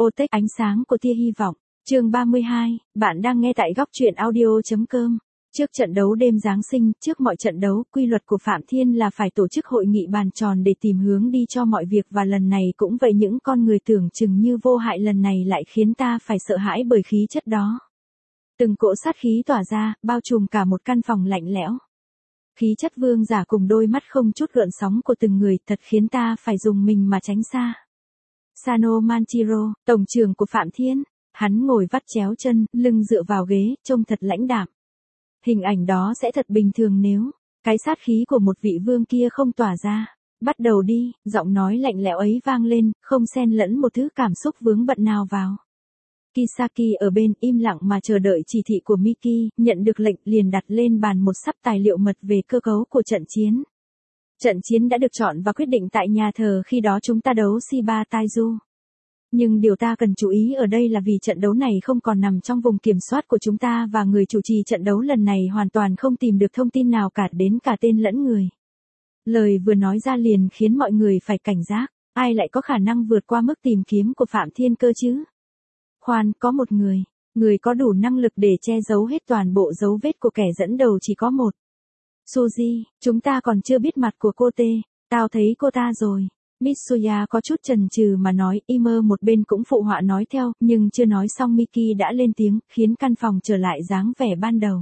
Otech ánh sáng của tia hy vọng. Chương 32, bạn đang nghe tại góc truyện audio.com. Trước trận đấu đêm Giáng sinh, trước mọi trận đấu, quy luật của Phạm Thiên là phải tổ chức hội nghị bàn tròn để tìm hướng đi cho mọi việc, và lần này cũng vậy, những con người tưởng chừng như vô hại lần này lại khiến ta phải sợ hãi bởi khí chất đó. Từng cỗ sát khí tỏa ra, bao trùm cả một căn phòng lạnh lẽo. Khí chất vương giả cùng đôi mắt không chút gợn sóng của từng người thật khiến ta phải dùng mình mà tránh xa. Sano Manchiro, tổng trưởng của Phạm Thiên, hắn ngồi vắt chéo chân, lưng dựa vào ghế, trông thật lãnh đạm. Hình ảnh đó sẽ thật bình thường nếu cái sát khí của một vị vương kia không tỏa ra. Bắt đầu đi, giọng nói lạnh lẽo ấy vang lên, không xen lẫn một thứ cảm xúc vướng bận nào vào. Kisaki ở bên im lặng mà chờ đợi chỉ thị của Miki, nhận được lệnh liền đặt lên bàn một sắp tài liệu mật về cơ cấu của trận chiến. Trận chiến đã được chọn và quyết định tại nhà thờ khi đó chúng ta đấu Shiba Taiju. Nhưng điều ta cần chú ý ở đây là vì trận đấu này không còn nằm trong vùng kiểm soát của chúng ta, và người chủ trì trận đấu lần này hoàn toàn không tìm được thông tin nào cả, đến cả tên lẫn người. Lời vừa nói ra liền khiến mọi người phải cảnh giác, ai lại có khả năng vượt qua mức tìm kiếm của Phạm Thiên cơ chứ? Khoan, có một người có đủ năng lực để che giấu hết toàn bộ dấu vết của kẻ dẫn đầu chỉ có một. Suzy, chúng ta còn chưa biết mặt của cô tê, tao thấy cô ta rồi. Mitsuya có chút chần chừ mà nói, Imer một bên cũng phụ họa nói theo, nhưng chưa nói xong Miki đã lên tiếng, khiến căn phòng trở lại dáng vẻ ban đầu.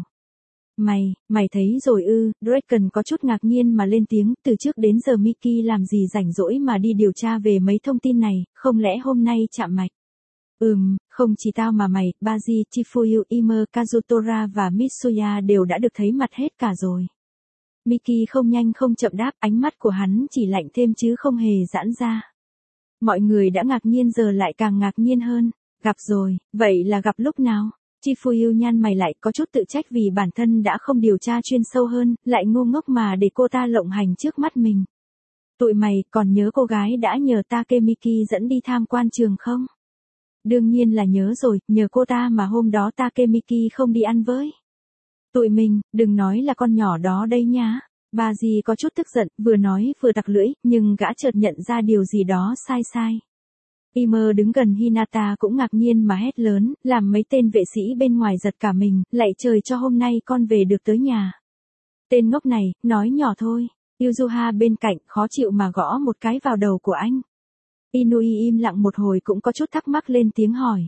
Mày thấy rồi ư? Draken có chút ngạc nhiên mà lên tiếng, từ trước đến giờ Miki làm gì rảnh rỗi mà đi điều tra về mấy thông tin này, không lẽ hôm nay chạm mạch? Không chỉ tao mà mày, Baji, Chifuyu, Imer, Kazutora và Mitsuya đều đã được thấy mặt hết cả rồi. Miki không nhanh không chậm đáp, ánh mắt của hắn chỉ lạnh thêm chứ không hề giãn ra. Mọi người đã ngạc nhiên giờ lại càng ngạc nhiên hơn. Gặp rồi, vậy là gặp lúc nào? Chifuyu nhăn mày lại, có chút tự trách vì bản thân đã không điều tra chuyên sâu hơn, lại ngu ngốc mà để cô ta lộng hành trước mắt mình. Tụi mày còn nhớ cô gái đã nhờ Takemiki dẫn đi tham quan trường không? Đương nhiên là nhớ rồi, nhờ cô ta mà hôm đó Takemiki không đi ăn với tụi mình, đừng nói là con nhỏ đó đây nhá. Baji có chút tức giận, vừa nói vừa tặc lưỡi, nhưng gã chợt nhận ra điều gì đó sai. Imer đứng gần Hinata cũng ngạc nhiên mà hét lớn, làm mấy tên vệ sĩ bên ngoài giật cả mình, lạy trời cho hôm nay con về được tới nhà. Tên ngốc này, nói nhỏ thôi. Yuzuha bên cạnh khó chịu mà gõ một cái vào đầu của anh. Inui im lặng một hồi cũng có chút thắc mắc lên tiếng hỏi.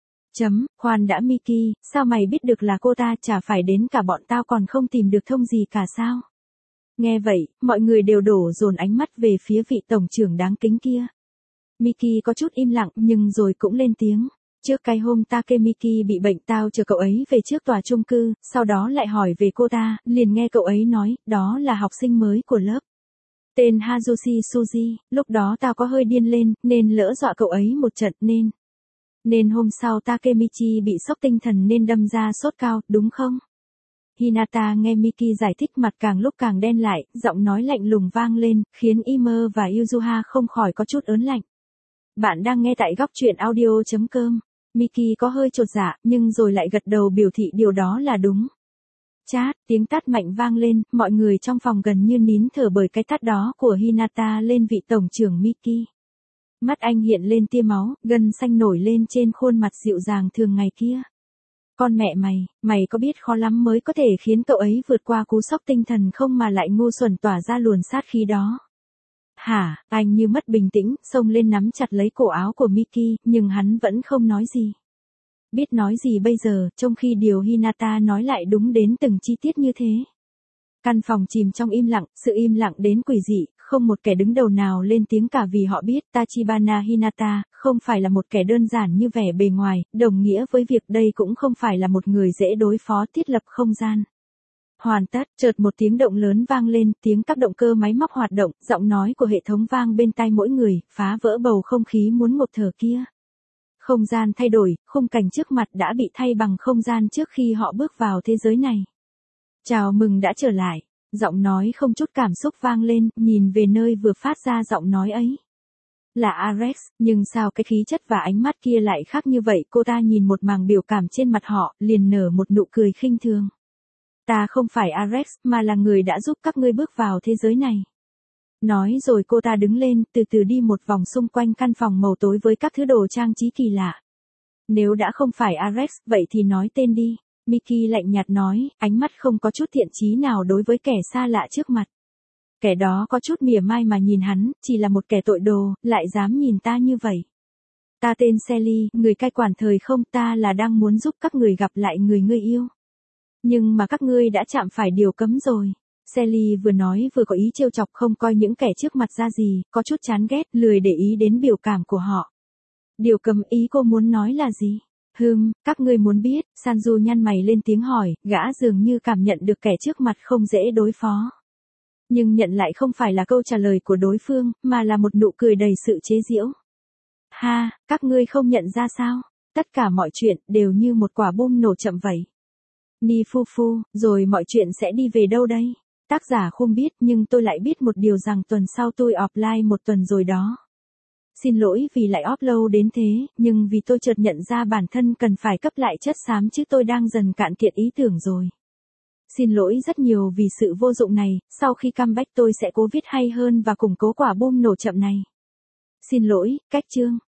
Khoan đã Miki, sao mày biết được là cô ta, chả phải đến cả bọn tao còn không tìm được thông gì cả sao? Nghe vậy, mọi người đều đổ dồn ánh mắt về phía vị tổng trưởng đáng kính kia. Miki có chút im lặng nhưng rồi cũng lên tiếng. Trước cái hôm Takemiki bị bệnh tao chờ cậu ấy về trước tòa chung cư, sau đó lại hỏi về cô ta, liền nghe cậu ấy nói, đó là học sinh mới của lớp. Tên Hazushi Suzy, lúc đó tao có hơi điên lên, nên lỡ dọa cậu ấy một trận nên hôm sau Takemichi bị sốc tinh thần nên đâm ra sốt cao, đúng không? Hinata nghe Miki giải thích mặt càng lúc càng đen lại, giọng nói lạnh lùng vang lên, khiến Imer và Yuzuha không khỏi có chút ớn lạnh. Bạn đang nghe tại góc truyện audio.com. Miki có hơi chột dạ, nhưng rồi lại gật đầu biểu thị điều đó là đúng. Chát, tiếng tát mạnh vang lên, mọi người trong phòng gần như nín thở bởi cái tát đó của Hinata lên vị tổng trưởng Miki. Mắt anh hiện lên tia máu, gân xanh nổi lên trên khuôn mặt dịu dàng thường ngày kia. Con mẹ mày có biết khó lắm mới có thể khiến cậu ấy vượt qua cú sốc tinh thần không mà lại ngu xuẩn tỏa ra luồn sát khí đó. Hả, anh như mất bình tĩnh, xông lên nắm chặt lấy cổ áo của Miki, nhưng hắn vẫn không nói gì. Biết nói gì bây giờ, trong khi điều Hinata nói lại đúng đến từng chi tiết như thế. Căn phòng chìm trong im lặng, sự im lặng đến quỷ dị, không một kẻ đứng đầu nào lên tiếng cả vì họ biết Tachibana Hinata không phải là một kẻ đơn giản như vẻ bề ngoài, đồng nghĩa với việc đây cũng không phải là một người dễ đối phó thiết lập không gian. Hoàn tất, chợt một tiếng động lớn vang lên, tiếng các động cơ máy móc hoạt động, giọng nói của hệ thống vang bên tai mỗi người, phá vỡ bầu không khí muốn ngộp thở kia. Không gian thay đổi, khung cảnh trước mặt đã bị thay bằng không gian trước khi họ bước vào thế giới này. Chào mừng đã trở lại. Giọng nói không chút cảm xúc vang lên, nhìn về nơi vừa phát ra giọng nói ấy. Là Ares, nhưng sao cái khí chất và ánh mắt kia lại khác như vậy? Cô ta nhìn một màng biểu cảm trên mặt họ, liền nở một nụ cười khinh thường. Ta không phải Ares, mà là người đã giúp các ngươi bước vào thế giới này. Nói rồi cô ta đứng lên, từ từ đi một vòng xung quanh căn phòng màu tối với các thứ đồ trang trí kỳ lạ. Nếu đã không phải Alex, vậy thì nói tên đi. Mickey lạnh nhạt nói, ánh mắt không có chút thiện chí nào đối với kẻ xa lạ trước mặt. Kẻ đó có chút mỉa mai mà nhìn hắn, chỉ là một kẻ tội đồ, lại dám nhìn ta như vậy. Ta tên Sally, người cai quản thời không, ta là đang muốn giúp các người gặp lại người ngươi yêu. Nhưng mà các ngươi đã chạm phải điều cấm rồi. Sally vừa nói vừa có ý trêu chọc, không coi những kẻ trước mặt ra gì, có chút chán ghét, lười để ý đến biểu cảm của họ. Điều cấm, ý cô muốn nói là gì? Các ngươi muốn biết, Sanju nhăn mày lên tiếng hỏi, gã dường như cảm nhận được kẻ trước mặt không dễ đối phó. Nhưng nhận lại không phải là câu trả lời của đối phương, mà là một nụ cười đầy sự chế giễu. Ha, các ngươi không nhận ra sao? Tất cả mọi chuyện đều như một quả bom nổ chậm vậy. Ni phu phu, rồi mọi chuyện sẽ đi về đâu đây? Tác giả không biết, nhưng tôi lại biết một điều rằng tuần sau tôi offline một tuần rồi đó. Xin lỗi vì lại upload đến thế, nhưng vì tôi chợt nhận ra bản thân cần phải cấp lại chất xám chứ tôi đang dần cạn kiệt ý tưởng rồi. Xin lỗi rất nhiều vì sự vô dụng này, sau khi comeback tôi sẽ cố viết hay hơn và củng cố quả bom nổ chậm này. Xin lỗi, cách chương.